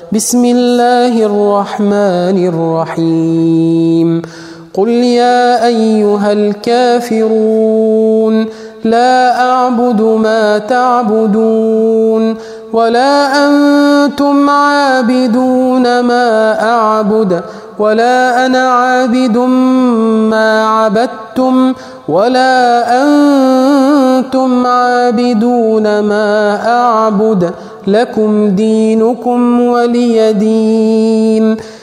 بسم الله الرحمن الرحيم قل يا أيها الكافرون لا أعبد ما تعبدون ولا أنتم عابدون ما أعبد ولا أنا عابد ما عبدتم ولا أنتم عابدون ما أعبد لكم دينكم ولي دين